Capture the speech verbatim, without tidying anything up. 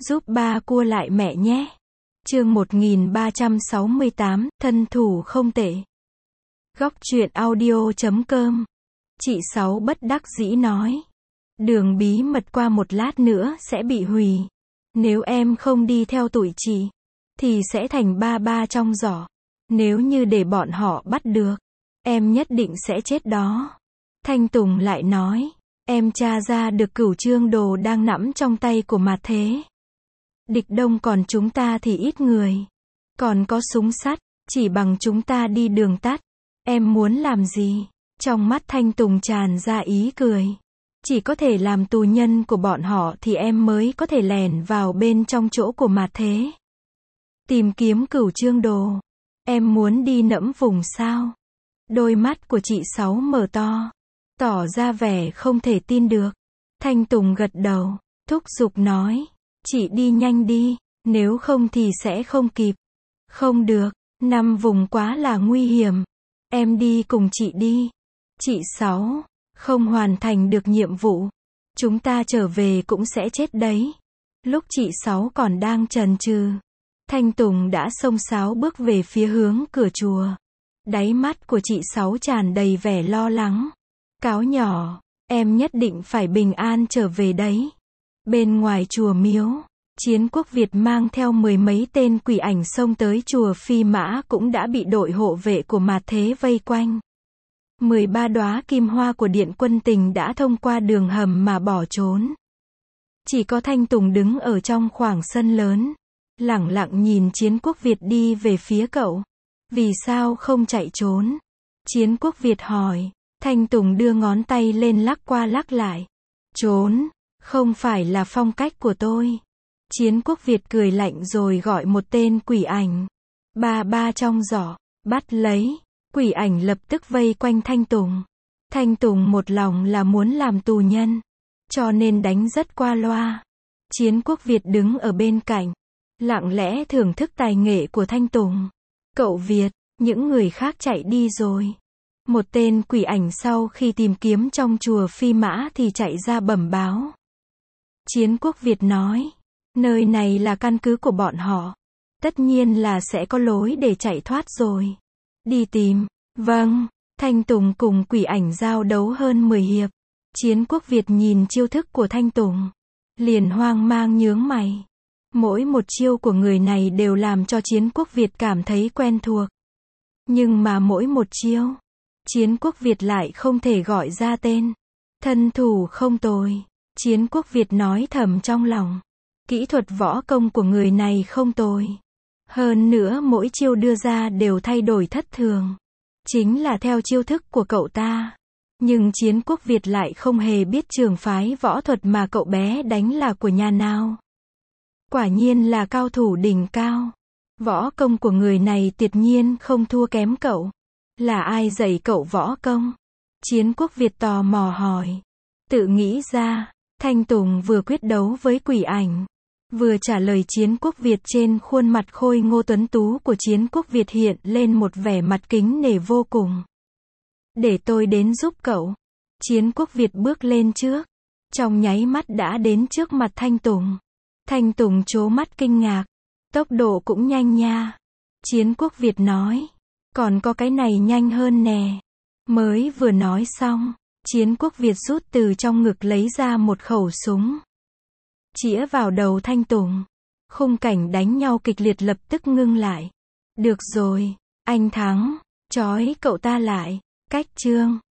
Giúp ba cua lại mẹ nhé. Chương một nghìn ba trăm sáu mươi tám, thân thủ không tệ. Góc truyện audio chấm com. Chị Sáu bất đắc dĩ nói. Đường bí mật qua một lát nữa sẽ bị hủy. Nếu em không đi theo tụi chị, thì sẽ thành ba ba trong giỏ. Nếu như để bọn họ bắt được, em nhất định sẽ chết đó. Thanh Tùng lại nói. Em tra ra được cửu trương đồ đang nắm trong tay của Mạt Thế. Địch Đông còn chúng ta thì ít người. Còn có súng sắt, chỉ bằng chúng ta đi đường tắt. Em muốn làm gì? Trong mắt Thanh Tùng tràn ra ý cười. Chỉ có thể làm tù nhân của bọn họ thì em mới có thể lẻn vào bên trong chỗ của Mạt Thế. Tìm kiếm cửu trương đồ. Em muốn đi nẫm vùng sao? Đôi mắt của chị Sáu mở to, tỏ ra vẻ không thể tin được. Thanh Tùng gật đầu, thúc giục nói. Chị đi nhanh đi, nếu không thì sẽ không kịp. Không được, năm vùng quá là nguy hiểm. Em đi cùng chị đi. Chị Sáu, không hoàn thành được nhiệm vụ, chúng ta trở về cũng sẽ chết đấy. Lúc chị Sáu còn đang chần chừ, Thanh Tùng đã xông xáo bước về phía hướng cửa chùa. Đáy mắt của chị Sáu tràn đầy vẻ lo lắng. Cáo nhỏ, em nhất định phải bình an trở về đấy. Bên ngoài chùa miếu, Chiến Quốc Việt mang theo mười mấy tên quỷ ảnh xông tới chùa Phi Mã cũng đã bị đội hộ vệ của Mạt Thế vây quanh. mười ba đóa kim hoa của Điện Quân Tình đã thông qua đường hầm mà bỏ trốn. Chỉ có Thanh Tùng đứng ở trong khoảng sân lớn, lẳng lặng nhìn Chiến Quốc Việt đi về phía cậu. Vì sao không chạy trốn? Chiến Quốc Việt hỏi. Thanh Tùng đưa ngón tay lên lắc qua lắc lại. Trốn, không phải là phong cách của tôi. Chiến Quốc Việt cười lạnh rồi gọi một tên quỷ ảnh. Ba ba trong giỏ, bắt lấy. Quỷ ảnh lập tức vây quanh Thanh Tùng. Thanh Tùng một lòng là muốn làm tù nhân, cho nên đánh rất qua loa. Chiến Quốc Việt đứng ở bên cạnh, lặng lẽ thưởng thức tài nghệ của Thanh Tùng. Cậu Việt, những người khác chạy đi rồi. Một tên quỷ ảnh sau khi tìm kiếm trong chùa Phi Mã thì chạy ra bẩm báo. Chiến Quốc Việt nói, nơi này là căn cứ của bọn họ. Tất nhiên là sẽ có lối để chạy thoát rồi. Đi tìm. Vâng. Thanh Tùng cùng quỷ ảnh giao đấu hơn mười hiệp. Chiến Quốc Việt nhìn chiêu thức của Thanh Tùng, liền hoang mang nhướng mày. Mỗi một chiêu của người này đều làm cho Chiến Quốc Việt cảm thấy quen thuộc. Nhưng mà mỗi một chiêu, Chiến Quốc Việt lại không thể gọi ra tên. Thân thủ không tồi. Chiến Quốc Việt nói thầm trong lòng. Kỹ thuật võ công của người này không tồi. Hơn nữa mỗi chiêu đưa ra đều thay đổi thất thường. Chính là theo chiêu thức của cậu ta. Nhưng Chiến Quốc Việt lại không hề biết trường phái võ thuật mà cậu bé đánh là của nhà nào. Quả nhiên là cao thủ đỉnh cao. Võ công của người này tuyệt nhiên không thua kém cậu. Là ai dạy cậu võ công? Chiến Quốc Việt tò mò hỏi. Tự nghĩ ra. Thanh Tùng vừa quyết đấu với quỷ ảnh, vừa trả lời Chiến Quốc Việt. Trên khuôn mặt khôi ngô tuấn tú của Chiến Quốc Việt hiện lên một vẻ mặt kính nể vô cùng. Để tôi đến giúp cậu. Chiến Quốc Việt bước lên trước, trong nháy mắt đã đến trước mặt Thanh Tùng. Thanh Tùng trố mắt kinh ngạc. Tốc độ cũng nhanh nha. Chiến Quốc Việt nói. Còn có cái này nhanh hơn nè. Mới vừa nói xong, Chiến Quốc Việt rút từ trong ngực lấy ra một khẩu súng, chĩa vào đầu Thanh Tùng. Khung cảnh đánh nhau kịch liệt lập tức ngưng lại. Được rồi, anh thắng. Trói cậu ta lại. Cách chương.